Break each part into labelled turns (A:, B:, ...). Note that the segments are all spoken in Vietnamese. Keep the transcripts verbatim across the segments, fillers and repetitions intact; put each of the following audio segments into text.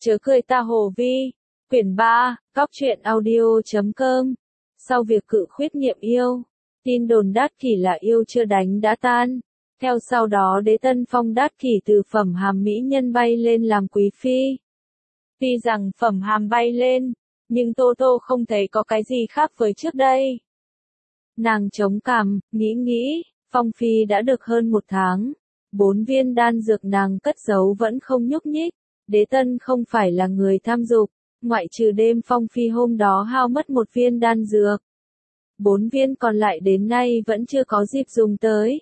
A: Chớ cười ta Hồ Vi, quyển ba, góc truyện audio chấm com. Sau việc cự khuyết nghiệm yêu, tin đồn Đát Kỷ là yêu chưa đánh đã tan. Theo sau đó Đế Tân phong Đát Kỷ từ phẩm hàm mỹ nhân bay lên làm quý phi. Tuy rằng phẩm hàm bay lên, nhưng Tô Tô không thấy có cái gì khác với trước đây. Nàng chống cằm, nghĩ nghĩ, phong phi đã được hơn một tháng. Bốn viên đan dược nàng cất giấu vẫn không nhúc nhích. Đế Tân không phải là người tham dục, ngoại trừ đêm phong phi hôm đó hao mất một viên đan dược. Bốn viên còn lại đến nay vẫn chưa có dịp dùng tới.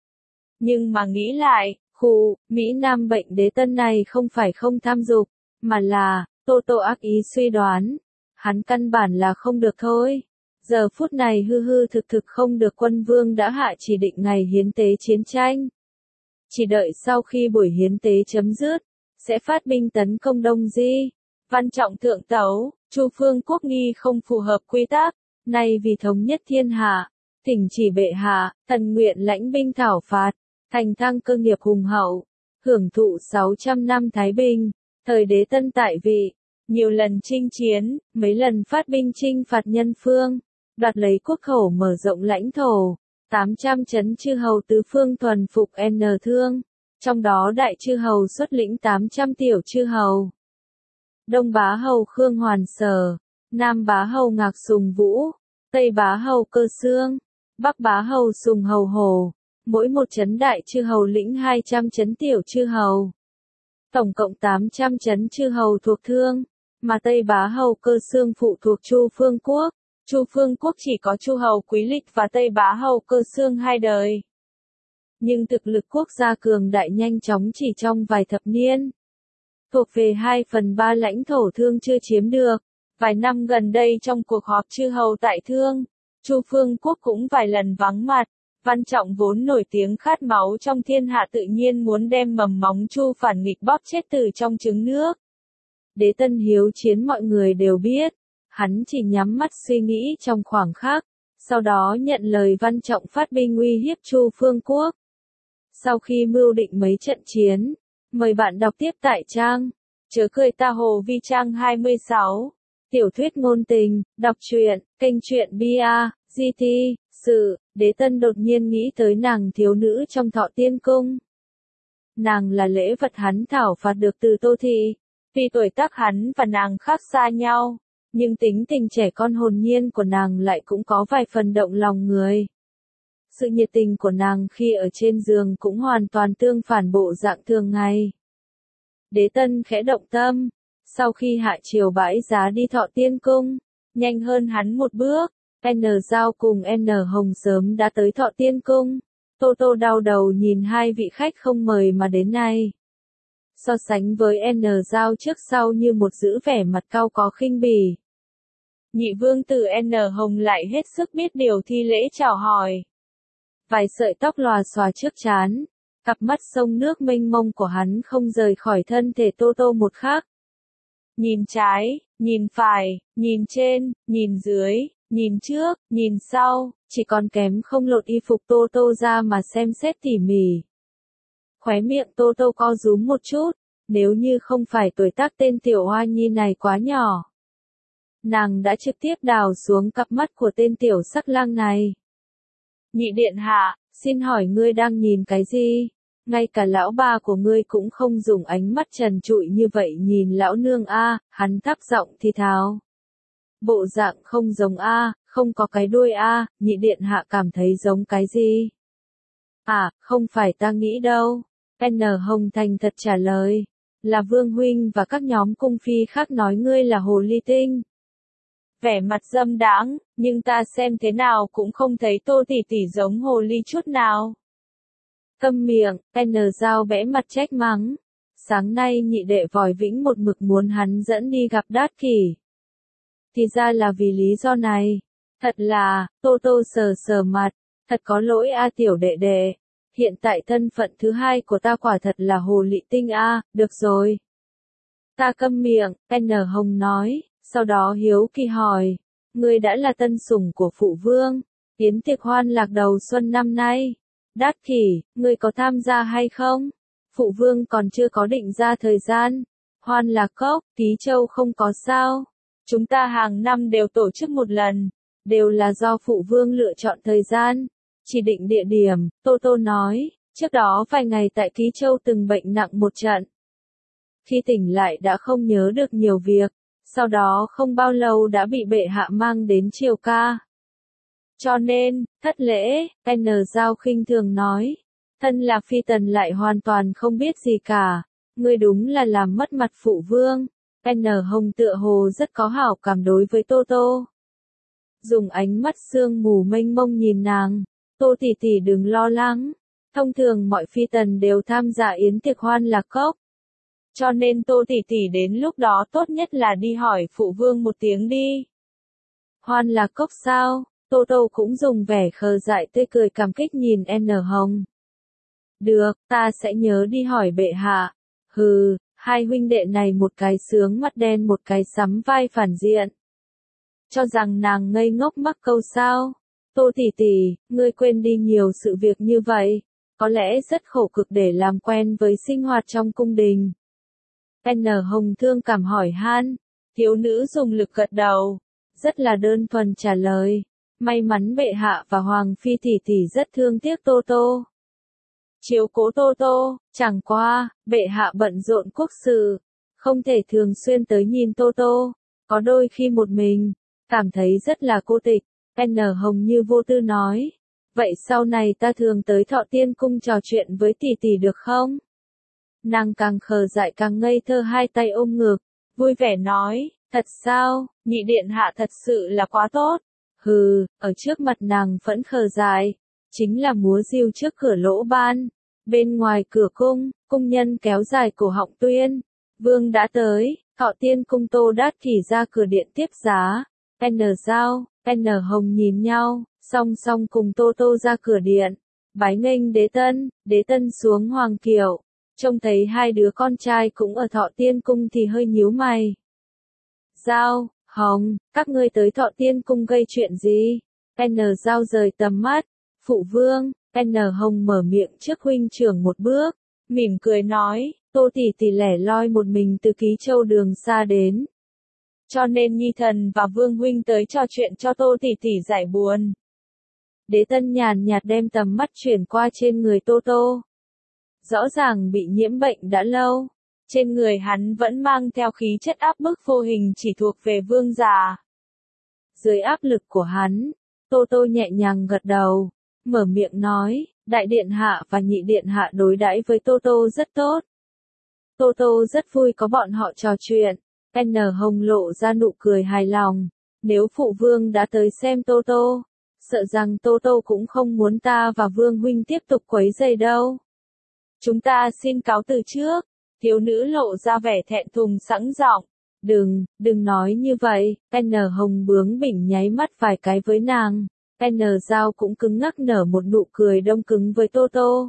A: Nhưng mà nghĩ lại, khụ, Mỹ Nam bệnh Đế Tân này không phải không tham dục, mà là, Tô Tô ác ý suy đoán. Hắn căn bản là không được thôi. Giờ phút này hư hư thực thực không được quân vương đã hạ chỉ định ngày hiến tế chiến tranh. Chỉ đợi sau khi buổi hiến tế chấm dứt, sẽ phát binh tấn công Đông Di. Văn trọng thượng tấu, Chu Phương Quốc nghi không phù hợp quy tắc, nay vì thống nhất thiên hạ, thỉnh chỉ bệ hạ, thần nguyện lãnh binh thảo phạt, thành thăng cơ nghiệp hùng hậu, hưởng thụ sáu trăm năm Thái Bình. Thời Đế Tân tại vị, nhiều lần chinh chiến, mấy lần phát binh chinh phạt nhân phương, đoạt lấy quốc khẩu mở rộng lãnh thổ, tám trăm trấn chư hầu tứ phương thuần phục N Thương. Trong đó đại chư hầu xuất lĩnh tám trăm tiểu chư hầu. Đông bá hầu Khương Hoàn Sở, Nam bá hầu Ngạc Sùng Vũ, Tây bá hầu Cơ Xương, Bắc bá hầu Sùng Hầu Hồ, mỗi một trấn đại chư hầu lĩnh hai trăm trấn tiểu chư hầu. Tổng cộng tám trăm trấn chư hầu thuộc Thương, mà Tây bá hầu Cơ Xương phụ thuộc Chu Phương Quốc. Chu Phương Quốc chỉ có Chu hầu Quý Lịch và Tây bá hầu Cơ Xương hai đời. Nhưng thực lực quốc gia cường đại nhanh chóng chỉ trong vài thập niên. Thuộc về hai phần ba lãnh thổ Thương chưa chiếm được. Vài năm gần đây trong cuộc họp chư hầu tại Thương, Chu Phương Quốc cũng vài lần vắng mặt. Văn Trọng vốn nổi tiếng khát máu trong thiên hạ tự nhiên muốn đem mầm móng Chu phản nghịch bóp chết từ trong trứng nước. Đế Tân hiếu chiến mọi người đều biết. Hắn chỉ nhắm mắt suy nghĩ trong khoảng khắc, sau đó nhận lời Văn Trọng phát binh uy hiếp Chu Phương Quốc. Sau khi mưu định mấy trận chiến, mời bạn đọc tiếp tại trang Chớ cười ta Hồ Vi trang hai mươi sáu, tiểu thuyết ngôn tình, đọc truyện, kênh truyện bê a, giê tê, sự, Đế Tân đột nhiên nghĩ tới nàng thiếu nữ trong Thọ Tiên Cung. Nàng là lễ vật hắn thảo phạt được từ Tô Thị, vì tuổi tác hắn và nàng khác xa nhau, nhưng tính tình trẻ con hồn nhiên của nàng lại cũng có vài phần động lòng người. Sự nhiệt tình của nàng khi ở trên giường cũng hoàn toàn tương phản bộ dạng thường ngày. Đế Tân khẽ động tâm, sau khi hạ triều bãi giá đi Thọ Tiên Cung, nhanh hơn hắn một bước, N Giao cùng N Hồng sớm đã tới Thọ Tiên Cung. Tô Tô đau đầu nhìn hai vị khách không mời mà đến này. So sánh với N Giao trước sau như một giữ vẻ mặt cau có khinh bỉ. Nhị vương tử N Hồng lại hết sức biết điều thi lễ chào hỏi. Vài sợi tóc lòa xòa trước trán, cặp mắt sông nước mênh mông của hắn không rời khỏi thân thể Tô Tô một khắc. Nhìn trái, nhìn phải, nhìn trên, nhìn dưới, nhìn trước, nhìn sau, chỉ còn kém không lột y phục Tô Tô ra mà xem xét tỉ mỉ. Khóe miệng Tô Tô co rúm một chút, nếu như không phải tuổi tác tên tiểu hoa nhi này quá nhỏ. Nàng đã trực tiếp đào xuống cặp mắt của tên tiểu sắc lang này. Nhị điện hạ, xin hỏi ngươi đang nhìn cái gì? Ngay cả lão bà của ngươi cũng không dùng ánh mắt trần trụi như vậy nhìn lão nương a, hắn thấp giọng thì thào. Bộ dạng không giống a, không có cái đuôi a, nhị điện hạ cảm thấy giống cái gì? À, không phải ta nghĩ đâu. N Hồng thành thật trả lời, là Vương huynh và các nhóm cung phi khác nói ngươi là hồ ly tinh. Vẻ mặt dâm đãng, nhưng ta xem thế nào cũng không thấy Tô tỷ tỷ giống hồ ly chút nào. Câm miệng, N Giao bẽ mặt trách mắng. Sáng nay nhị đệ vòi vĩnh một mực muốn hắn dẫn đi gặp Đát Kỷ. Thì ra là vì lý do này. Thật là, Tô Tô sờ sờ mặt, thật có lỗi a tiểu đệ đệ. Hiện tại thân phận thứ hai của ta quả thật là hồ lị tinh a, được rồi. Ta câm miệng, N Hồng nói. Sau đó hiếu kỳ hỏi, ngươi đã là tân sủng của phụ vương, yến tiệc hoan lạc đầu xuân năm nay. Đát Kỷ, ngươi có tham gia hay không? Phụ vương còn chưa có định ra thời gian, Hoan Lạc Cốc, Ký Châu không có sao. Chúng ta hàng năm đều tổ chức một lần, đều là do phụ vương lựa chọn thời gian, chỉ định địa điểm, Tô Tô nói, trước đó vài ngày tại Ký Châu từng bệnh nặng một trận. Khi tỉnh lại đã không nhớ được nhiều việc, sau đó không bao lâu đã bị bệ hạ mang đến triều ca. Cho nên, thất lễ, N Giao khinh thường nói, thân là phi tần lại hoàn toàn không biết gì cả, ngươi đúng là làm mất mặt phụ vương. N Hồng tựa hồ rất có hảo cảm đối với Tô Tô. Dùng ánh mắt sương mù mênh mông nhìn nàng, Tô tỷ tỷ đừng lo lắng, thông thường mọi phi tần đều tham gia yến tiệc Hoan Lạc Cốc. Cho nên Tô tỷ tỷ đến lúc đó tốt nhất là đi hỏi phụ vương một tiếng đi. Hoan Lạc Cốc sao? Tô Tô cũng dùng vẻ khờ dại tươi cười cảm kích nhìn N Hồng. Được, ta sẽ nhớ đi hỏi bệ hạ. Hừ, hai huynh đệ này một cái sướng mắt đen một cái sắm vai phản diện. Cho rằng nàng ngây ngốc mắc câu sao? Tô tỷ tỷ, ngươi quên đi nhiều sự việc như vậy, có lẽ rất khổ cực để làm quen với sinh hoạt trong cung đình. N Hồng thương cảm hỏi han, thiếu nữ dùng lực gật đầu, rất là đơn thuần trả lời, may mắn bệ hạ và hoàng phi tỷ tỷ rất thương tiếc Tô Tô. Chiếu cố Tô Tô, chẳng qua, bệ hạ bận rộn quốc sự, không thể thường xuyên tới nhìn Tô Tô, có đôi khi một mình, cảm thấy rất là cô tịch. N Hồng như vô tư nói, vậy sau này ta thường tới Thọ Tiên Cung trò chuyện với tỷ tỷ được không? Nàng càng khờ dại càng ngây thơ hai tay ôm ngực, vui vẻ nói, thật sao, nhị điện hạ thật sự là quá tốt. Hừ, ở trước mặt nàng phẫn khờ dại, chính là múa diêu trước cửa lỗ ban. Bên ngoài cửa cung, cung nhân kéo dài cổ họng tuyên. Vương đã tới, Thọ Tiên Cung Tô Đát Kỷ ra cửa điện tiếp giá. N Giao, N Hồng nhìn nhau, song song cùng Tô Tô ra cửa điện. Bái nghênh đế tân, đế tân xuống hoàng kiệu. Trông thấy hai đứa con trai cũng ở Thọ Tiên Cung thì hơi nhíu mày. Giao, Hồng, các ngươi tới Thọ Tiên Cung gây chuyện gì? N Giao rời tầm mắt. Phụ vương, N Hồng mở miệng trước huynh trưởng một bước, mỉm cười nói, Tô tỷ tỷ lẻ loi một mình từ Ký Châu đường xa đến. Cho nên Nhi thần và Vương huynh tới trò chuyện cho Tô tỷ tỷ giải buồn. Đế tân nhàn nhạt đem tầm mắt chuyển qua trên người Tô Tô. Rõ ràng bị nhiễm bệnh đã lâu, trên người hắn vẫn mang theo khí chất áp bức vô hình chỉ thuộc về vương giả. Dưới áp lực của hắn, Tô Tô nhẹ nhàng gật đầu, mở miệng nói, đại điện hạ và nhị điện hạ đối đãi với Tô Tô rất tốt. Tô Tô rất vui có bọn họ trò chuyện. N Hồng lộ ra nụ cười hài lòng, nếu phụ vương đã tới xem Tô Tô, sợ rằng Tô Tô cũng không muốn ta và vương huynh tiếp tục quấy rầy đâu. Chúng ta xin cáo từ trước. Thiếu nữ lộ ra vẻ thẹn thùng sẵn giọng. Đừng, đừng nói như vậy. N Hồng bướng bỉnh nháy mắt vài cái với nàng. N Giao cũng cứng ngắc nở một nụ cười đông cứng với Tô Tô.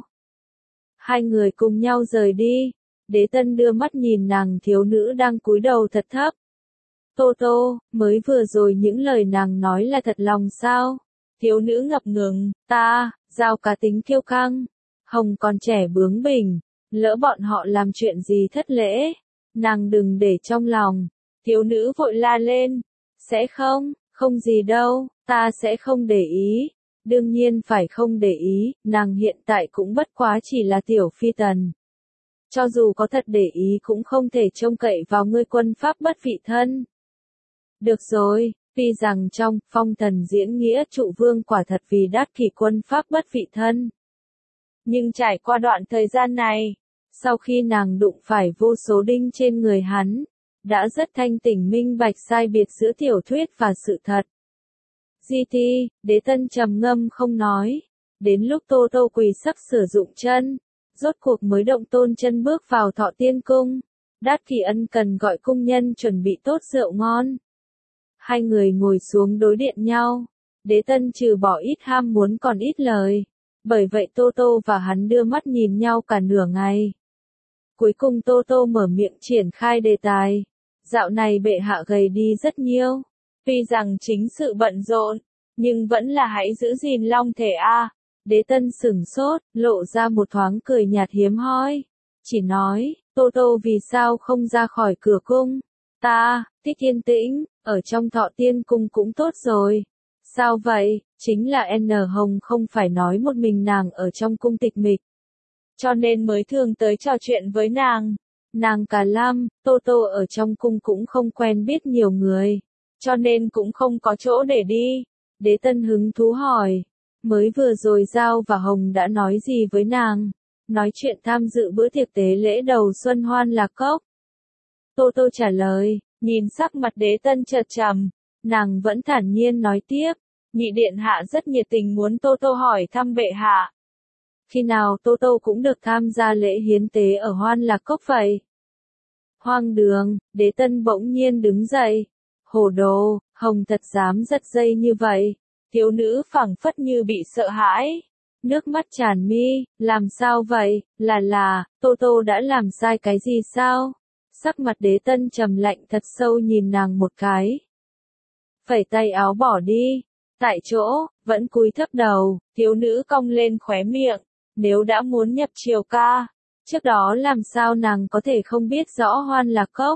A: Hai người cùng nhau rời đi. Đế tân đưa mắt nhìn nàng thiếu nữ đang cúi đầu thật thấp. Tô Tô, mới vừa rồi những lời nàng nói là thật lòng sao? Thiếu nữ ngập ngừng, ta, Giao cá tính kiêu căng. Hồng còn trẻ bướng bỉnh, lỡ bọn họ làm chuyện gì thất lễ, nàng đừng để trong lòng. Thiếu nữ vội la lên, sẽ không, không gì đâu, ta sẽ không để ý. Đương nhiên phải không để ý, nàng hiện tại cũng bất quá chỉ là tiểu phi tần. Cho dù có thật để ý cũng không thể trông cậy vào ngươi quân pháp bất vị thân. Được rồi, tuy rằng trong phong thần diễn nghĩa trụ vương quả thật vì Đát Kỷ quân pháp bất vị thân. Nhưng trải qua đoạn thời gian này, sau khi nàng đụng phải vô số đinh trên người hắn, đã rất thanh tỉnh minh bạch sai biệt giữa tiểu thuyết và sự thật. Di Ti, đế tân trầm ngâm không nói, đến lúc Tô Tô quỳ sắp sử dụng chân, rốt cuộc mới động tôn chân bước vào Thọ Tiên Cung. Đát Kỷ ân cần gọi cung nhân chuẩn bị tốt rượu ngon. Hai người ngồi xuống đối điện nhau, đế tân trừ bỏ ít ham muốn còn ít lời. Bởi vậy Tô Tô và hắn đưa mắt nhìn nhau cả nửa ngày. Cuối cùng Tô Tô mở miệng triển khai đề tài. Dạo này bệ hạ gầy đi rất nhiều. Tuy rằng chính sự bận rộn, nhưng vẫn là hãy giữ gìn long thể a. Đế tân sửng sốt, lộ ra một thoáng cười nhạt hiếm hoi. chỉ nói, Tô Tô vì sao không ra khỏi cửa cung? Ta, thích yên tĩnh, ở trong Thọ Tiên Cung cũng tốt rồi. Sao vậy? Chính là N Hồng không phải nói một mình nàng ở trong cung tịch mịch. Cho nên mới thường tới trò chuyện với nàng. Nàng cả lăm, Tô Tô ở trong cung cũng không quen biết nhiều người. Cho nên cũng không có chỗ để đi. Đế Tân hứng thú hỏi. Mới vừa rồi Giao và Hồng đã nói gì với nàng? Nói chuyện tham dự bữa tiệc tế lễ đầu xuân Hoan Lạc Cốc. Tô Tô trả lời, nhìn sắc mặt Đế Tân chợt trầm. Nàng vẫn thản nhiên nói tiếp. Nhị điện hạ rất nhiệt tình muốn Tô Tô hỏi thăm bệ hạ. Khi nào Tô Tô cũng được tham gia lễ hiến tế ở Hoan Lạc Cốc vậy? Hoang đường, Đế Tân bỗng nhiên đứng dậy. Hồ đồ, Hồng thật dám giật dây như vậy. Thiếu nữ phảng phất như bị sợ hãi. Nước mắt tràn mi, làm sao vậy, là là, Tô Tô đã làm sai cái gì sao? Sắc mặt Đế Tân trầm lạnh thật sâu nhìn nàng một cái. Phẩy tay áo bỏ đi. Tại chỗ, vẫn cúi thấp đầu, thiếu nữ cong lên khóe miệng. Nếu đã muốn nhập triều ca, trước đó làm sao nàng có thể không biết rõ Hoan Lạc Cốc?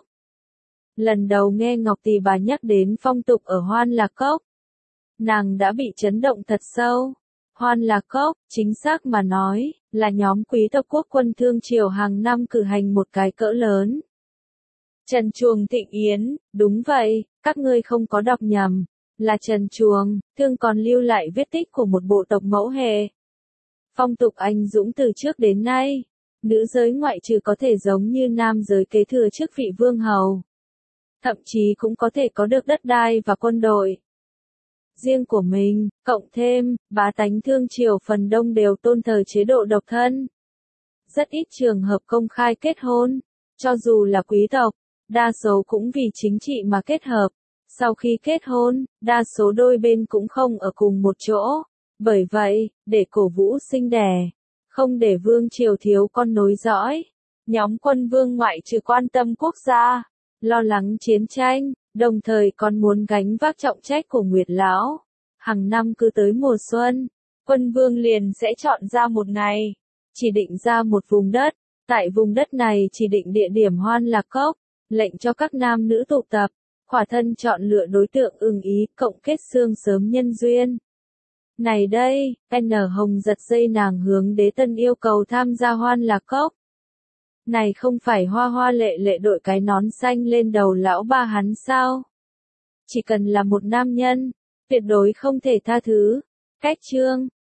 A: Lần đầu nghe Ngọc Tỷ bà nhắc đến phong tục ở Hoan Lạc Cốc, nàng đã bị chấn động thật sâu. Hoan Lạc Cốc, chính xác mà nói, là nhóm quý tộc quốc quân thương triều hàng năm cử hành một cái cỡ lớn. Trần Chuồng Thịnh Yến, đúng vậy, các ngươi không có đọc nhầm, là Trần Chuồng, thương còn lưu lại vết tích của một bộ tộc mẫu hệ. Phong tục anh dũng từ trước đến nay, nữ giới ngoại trừ có thể giống như nam giới kế thừa chức vị vương hầu. Thậm chí cũng có thể có được đất đai và quân đội riêng của mình, cộng thêm, bá tánh thương triều phần đông đều tôn thờ chế độ độc thân. Rất ít trường hợp công khai kết hôn, cho dù là quý tộc, đa số cũng vì chính trị mà kết hợp. Sau khi kết hôn, đa số đôi bên cũng không ở cùng một chỗ. Bởi vậy, để cổ vũ sinh đẻ, không để vương triều thiếu con nối dõi, nhóm quân vương ngoại trừ quan tâm quốc gia, lo lắng chiến tranh, đồng thời còn muốn gánh vác trọng trách của Nguyệt Lão. Hàng năm cứ tới mùa xuân, quân vương liền sẽ chọn ra một ngày, chỉ định ra một vùng đất, tại vùng đất này chỉ định địa điểm Hoan Lạc Cốc, lệnh cho các nam nữ tụ tập, khỏa thân chọn lựa đối tượng ưng ý, cộng kết xương sớm nhân duyên. Này đây, N Hồng giật dây nàng hướng Đế Tân yêu cầu tham gia Hoan Lạc Cốc. Này không phải Hoa Hoa lệ lệ đội cái nón xanh lên đầu lão ba hắn sao? Chỉ cần là một nam nhân, tuyệt đối không thể tha thứ. Cách chương